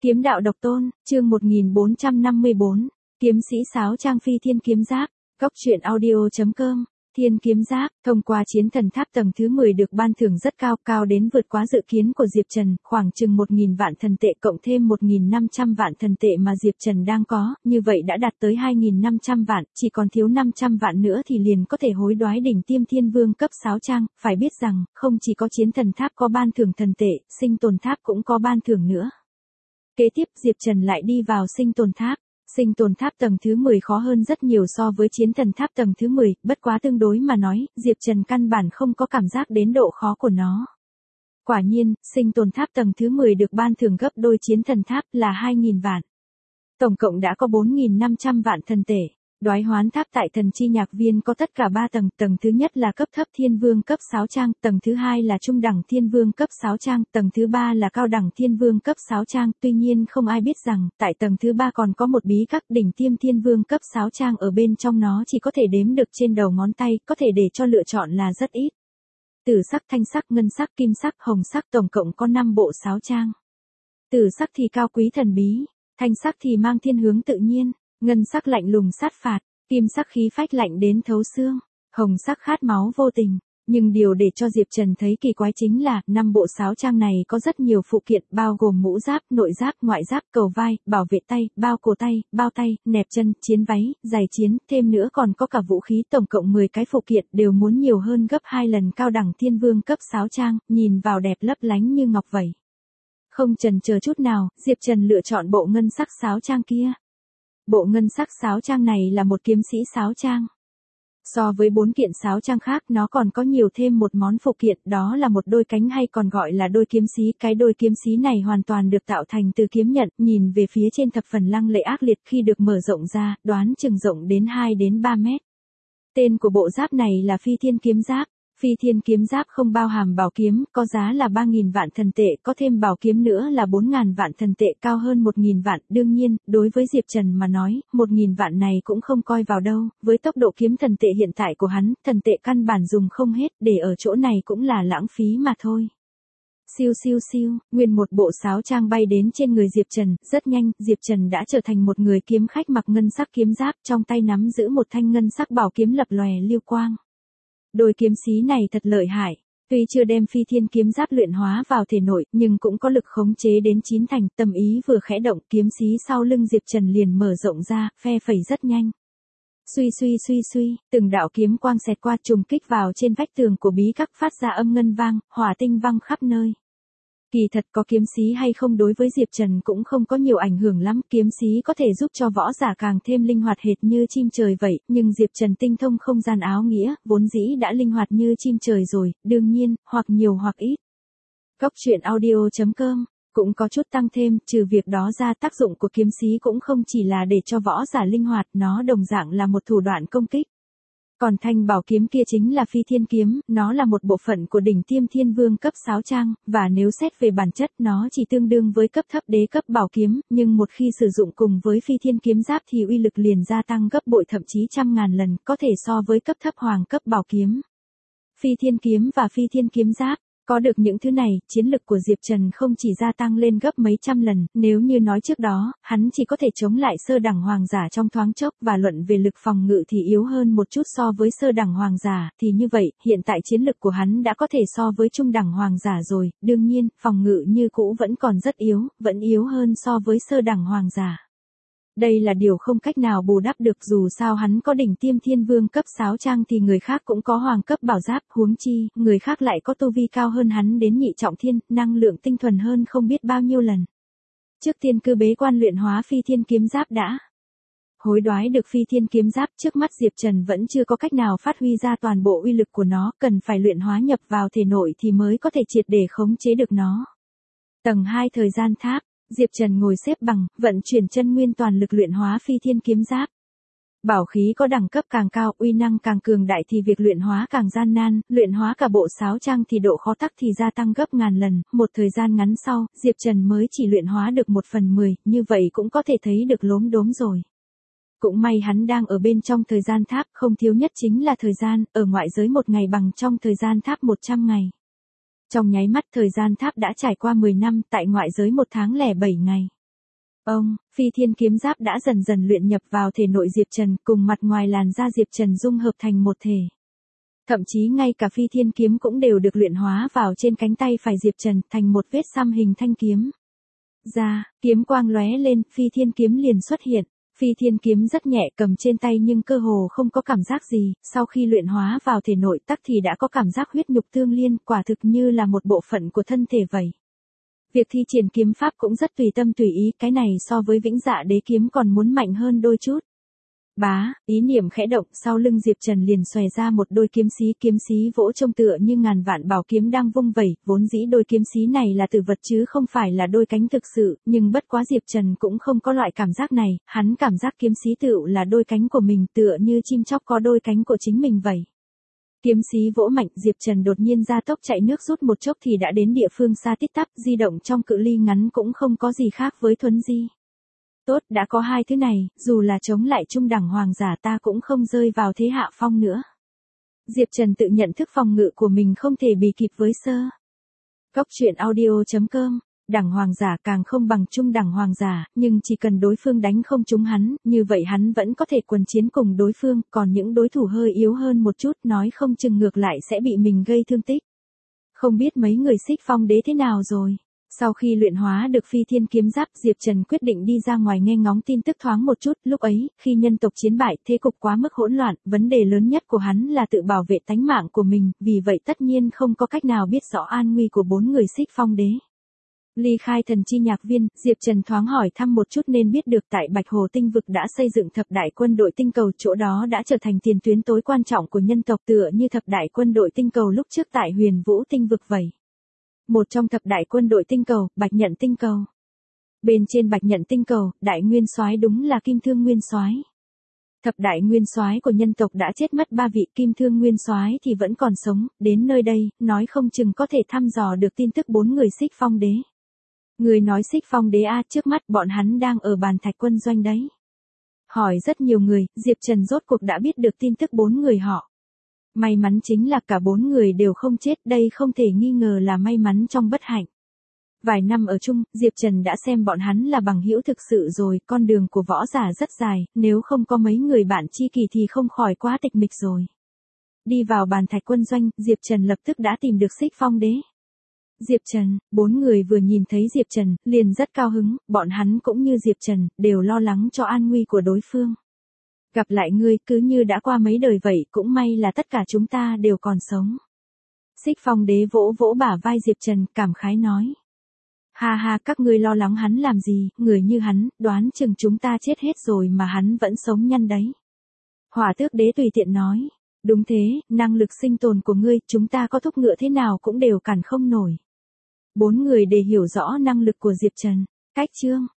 Kiếm đạo độc tôn, chương 1454, kiếm sĩ sáo trang phi thiên kiếm giáp, góc truyện audio.com. Thiên kiếm giáp, thông qua chiến thần tháp tầng thứ 10 được ban thưởng rất cao, cao đến vượt quá dự kiến của Diệp Trần, khoảng chừng 1.000 vạn thần tệ cộng thêm 1.500 vạn thần tệ mà Diệp Trần đang có, như vậy đã đạt tới 2.500 vạn, chỉ còn thiếu 500 vạn nữa thì liền có thể hối đoái đỉnh tiêm thiên vương cấp sáo trang, phải biết rằng, không chỉ có chiến thần tháp có ban thưởng thần tệ, sinh tồn tháp cũng có ban thưởng nữa. Kế tiếp Diệp Trần lại đi vào sinh tồn tháp. Sinh tồn tháp tầng thứ 10 khó hơn rất nhiều so với chiến thần tháp tầng thứ 10, bất quá tương đối mà nói, Diệp Trần căn bản không có cảm giác đến độ khó của nó. Quả nhiên, sinh tồn tháp tầng thứ 10 được ban thưởng gấp đôi chiến thần tháp là 2.000 vạn. Tổng cộng đã có 4.500 vạn thần tệ. Đoái hoán tháp tại thần chi nhạc viên có tất cả 3 tầng, tầng thứ nhất là cấp thấp thiên vương cấp sáo trang, tầng thứ hai là trung đẳng thiên vương cấp sáo trang, tầng thứ ba là cao đẳng thiên vương cấp sáo trang, tuy nhiên không ai biết rằng, tại tầng thứ ba còn có một bí các đỉnh tiêm thiên vương cấp sáo trang ở bên trong nó chỉ có thể đếm được trên đầu ngón tay, có thể để cho lựa chọn là rất ít. Tử sắc, thanh sắc, ngân sắc, kim sắc, hồng sắc tổng cộng có 5 bộ sáo trang. Tử sắc thì cao quý thần bí, thanh sắc thì mang thiên hướng tự nhiên. Ngân sắc lạnh lùng sát phạt, kim sắc khí phách lạnh đến thấu xương, hồng sắc khát máu vô tình. Nhưng điều để cho Diệp Trần thấy kỳ quái chính là, 5 bộ sáo trang này có rất nhiều phụ kiện, bao gồm mũ giáp, nội giáp, ngoại giáp, cầu vai, bảo vệ tay, bao cổ tay, bao tay, nẹp chân, chiến váy, giày chiến, thêm nữa còn có cả vũ khí, tổng cộng 10 cái phụ kiện đều muốn nhiều hơn gấp 2 lần cao đẳng thiên vương cấp sáo trang, nhìn vào đẹp lấp lánh như ngọc vậy. Không chần chờ chút nào, Diệp Trần lựa chọn bộ ngân sắc sáo trang kia. Bộ ngân sắc sáo trang này là một kiếm sĩ sáo trang. So với 4 kiện sáo trang khác nó còn có nhiều thêm một món phụ kiện, đó là một đôi cánh hay còn gọi là đôi kiếm sĩ. Cái đôi kiếm sĩ này hoàn toàn được tạo thành từ kiếm nhận, nhìn về phía trên thập phần lăng lệ ác liệt, khi được mở rộng ra, đoán chừng rộng đến 2 đến 3 mét. Tên của bộ giáp này là phi thiên kiếm giáp. Phi thiên kiếm giáp không bao hàm bảo kiếm, có giá là 3.000 vạn thần tệ, có thêm bảo kiếm nữa là 4.000 vạn thần tệ, cao hơn 1.000 vạn. Đương nhiên, đối với Diệp Trần mà nói, 1.000 vạn này cũng không coi vào đâu, với tốc độ kiếm thần tệ hiện tại của hắn, thần tệ căn bản dùng không hết, để ở chỗ này cũng là lãng phí mà thôi. Siêu siêu siêu, nguyên một bộ sáo trang bay đến trên người Diệp Trần, rất nhanh, Diệp Trần đã trở thành một người kiếm khách mặc ngân sắc kiếm giáp, trong tay nắm giữ một thanh ngân sắc bảo kiếm lập lòe lưu quang. Đôi kiếm sĩ này thật lợi hại, tuy chưa đem phi thiên kiếm giáp luyện hóa vào thể nội, nhưng cũng có lực khống chế đến 9 thành, tâm ý vừa khẽ động, kiếm sĩ sau lưng Diệp Trần liền mở rộng ra, phe phẩy rất nhanh. Suy suy suy suy, từng đạo kiếm quang xẹt qua trùng kích vào trên vách tường của bí các phát ra âm ngân vang, hỏa tinh văng khắp nơi. Kỳ thật có kiếm sĩ hay không đối với Diệp Trần cũng không có nhiều ảnh hưởng lắm, kiếm sĩ có thể giúp cho võ giả càng thêm linh hoạt hệt như chim trời vậy, nhưng Diệp Trần tinh thông không gian áo nghĩa, vốn dĩ đã linh hoạt như chim trời rồi, đương nhiên, hoặc nhiều hoặc ít. Góc truyện audio.com, cũng có chút tăng thêm, trừ việc đó ra tác dụng của kiếm sĩ cũng không chỉ là để cho võ giả linh hoạt, nó đồng dạng là một thủ đoạn công kích. Còn thanh bảo kiếm kia chính là phi thiên kiếm, nó là một bộ phận của đỉnh tiêm thiên vương cấp sáo trang, và nếu xét về bản chất nó chỉ tương đương với cấp thấp đế cấp bảo kiếm, nhưng một khi sử dụng cùng với phi thiên kiếm giáp thì uy lực liền gia tăng gấp bội thậm chí trăm ngàn lần, có thể so với cấp thấp hoàng cấp bảo kiếm. Phi thiên kiếm và phi thiên kiếm giáp. Có được những thứ này, chiến lực của Diệp Trần không chỉ gia tăng lên gấp mấy trăm lần, nếu như nói trước đó, hắn chỉ có thể chống lại sơ đẳng hoàng giả trong thoáng chốc, và luận về lực phòng ngự thì yếu hơn một chút so với sơ đẳng hoàng giả, thì như vậy, hiện tại chiến lực của hắn đã có thể so với trung đẳng hoàng giả rồi, đương nhiên, phòng ngự như cũ vẫn còn rất yếu, vẫn yếu hơn so với sơ đẳng hoàng giả. Đây là điều không cách nào bù đắp được, dù sao hắn có đỉnh tiêm thiên vương cấp sáo trang thì người khác cũng có hoàng cấp bảo giáp, huống chi, người khác lại có tu vi cao hơn hắn đến nhị trọng thiên, năng lượng tinh thuần hơn không biết bao nhiêu lần. Trước tiên cứ bế quan luyện hóa phi thiên kiếm giáp đã. Hối đoái được phi thiên kiếm giáp, trước mắt Diệp Trần vẫn chưa có cách nào phát huy ra toàn bộ uy lực của nó, cần phải luyện hóa nhập vào thể nội thì mới có thể triệt để khống chế được nó. Tầng 2 thời gian tháp. Diệp Trần ngồi xếp bằng, vận chuyển chân nguyên toàn lực luyện hóa phi thiên kiếm giáp. Bảo khí có đẳng cấp càng cao, uy năng càng cường đại thì việc luyện hóa càng gian nan, luyện hóa cả bộ sáo trang thì độ khó tắc thì gia tăng gấp ngàn lần, một thời gian ngắn sau, Diệp Trần mới chỉ luyện hóa được 1/10, như vậy cũng có thể thấy được lốm đốm rồi. Cũng may hắn đang ở bên trong thời gian tháp, không thiếu nhất chính là thời gian, ở ngoại giới 1 ngày bằng trong thời gian tháp 100 ngày. Trong nháy mắt thời gian tháp đã trải qua 10 năm, tại ngoại giới 1 tháng lẻ 7 ngày. Phi thiên kiếm giáp đã dần dần luyện nhập vào thể nội Diệp Trần, cùng mặt ngoài làn da Diệp Trần dung hợp thành một thể. Thậm chí ngay cả phi thiên kiếm cũng đều được luyện hóa vào trên cánh tay phải Diệp Trần, thành một vết xăm hình thanh kiếm. Kiếm quang lóe lên, phi thiên kiếm liền xuất hiện. Phi thiên kiếm rất nhẹ cầm trên tay nhưng cơ hồ không có cảm giác gì, sau khi luyện hóa vào thể nội tắc thì đã có cảm giác huyết nhục tương liên, quả thực như là một bộ phận của thân thể vậy. Việc thi triển kiếm pháp cũng rất tùy tâm tùy ý, cái này so với Vĩnh Dạ Đế kiếm còn muốn mạnh hơn đôi chút. Ý niệm khẽ động, sau lưng Diệp Trần liền xòe ra một đôi kiếm xí vỗ trông tựa như ngàn vạn bảo kiếm đang vung vẩy, vốn dĩ đôi kiếm xí này là từ vật chứ không phải là đôi cánh thực sự, nhưng bất quá Diệp Trần cũng không có loại cảm giác này, hắn cảm giác kiếm xí tựu là đôi cánh của mình, tựa như chim chóc có đôi cánh của chính mình vậy. Kiếm xí vỗ mạnh, Diệp Trần đột nhiên ra tốc chạy nước rút một chốc thì đã đến địa phương xa tít tắp, di động trong cự ly ngắn cũng không có gì khác với thuấn di. Tốt, đã có hai thứ này, dù là chống lại trung đẳng hoàng giả ta cũng không rơi vào thế hạ phong nữa. Diệp Trần tự nhận thức phòng ngự của mình không thể bì kịp với sơ. Cốc truyện audio.com, đẳng hoàng giả càng không bằng trung đẳng hoàng giả, nhưng chỉ cần đối phương đánh không trúng hắn, như vậy hắn vẫn có thể quần chiến cùng đối phương, còn những đối thủ hơi yếu hơn một chút nói không chừng ngược lại sẽ bị mình gây thương tích. Không biết mấy người Xích Phong Đế thế nào rồi? Sau khi luyện hóa được phi thiên kiếm giáp, Diệp Trần quyết định đi ra ngoài nghe ngóng tin tức thoáng một chút, lúc ấy, khi nhân tộc chiến bại, thế cục quá mức hỗn loạn, vấn đề lớn nhất của hắn là tự bảo vệ tánh mạng của mình, vì vậy tất nhiên không có cách nào biết rõ an nguy của 4 người Xích Phong Đế. Ly khai thần chi nhạc viên, Diệp Trần thoáng hỏi thăm một chút nên biết được tại Bạch Hồ tinh vực đã xây dựng thập đại quân đội tinh cầu, chỗ đó đã trở thành tiền tuyến tối quan trọng của nhân tộc, tựa như thập đại quân đội tinh cầu lúc trước tại Huyền Vũ tinh vực vậy. Một trong thập đại quân đội tinh cầu, Bạch Nhận tinh cầu. Bên trên Bạch Nhận tinh cầu, đại nguyên soái đúng là Kim Thương nguyên soái. Thập đại nguyên soái của nhân tộc đã chết mất 3 vị, Kim Thương nguyên soái thì vẫn còn sống, đến nơi đây, nói không chừng có thể thăm dò được tin tức 4 người Xích Phong Đế. Người nói Xích Phong Đế trước mắt bọn hắn đang ở bàn thạch quân doanh đấy. Hỏi rất nhiều người, Diệp Trần rốt cuộc đã biết được tin tức 4 người họ. May mắn chính là cả 4 người đều không chết, đây không thể nghi ngờ là may mắn trong bất hạnh. Vài năm ở chung, Diệp Trần đã xem bọn hắn là bằng hữu thực sự rồi, con đường của võ giả rất dài, nếu không có mấy người bạn tri kỷ thì không khỏi quá tịch mịch rồi. Đi vào bàn thạch quân doanh, Diệp Trần lập tức đã tìm được Xích Phong Đế. Diệp Trần, 4 người vừa nhìn thấy Diệp Trần, liền rất cao hứng, bọn hắn cũng như Diệp Trần, đều lo lắng cho an nguy của đối phương. Gặp lại ngươi cứ như đã qua mấy đời vậy, cũng may là tất cả chúng ta đều còn sống. Xích Phong Đế vỗ vỗ bả vai Diệp Trần, cảm khái nói. Ha ha, các ngươi lo lắng hắn làm gì, người như hắn, đoán chừng chúng ta chết hết rồi mà hắn vẫn sống nhăn đấy. Hỏa Tước Đế tùy tiện nói. Đúng thế, năng lực sinh tồn của ngươi, chúng ta có thúc ngựa thế nào cũng đều cản không nổi. 4 người để hiểu rõ năng lực của Diệp Trần. Cách chương.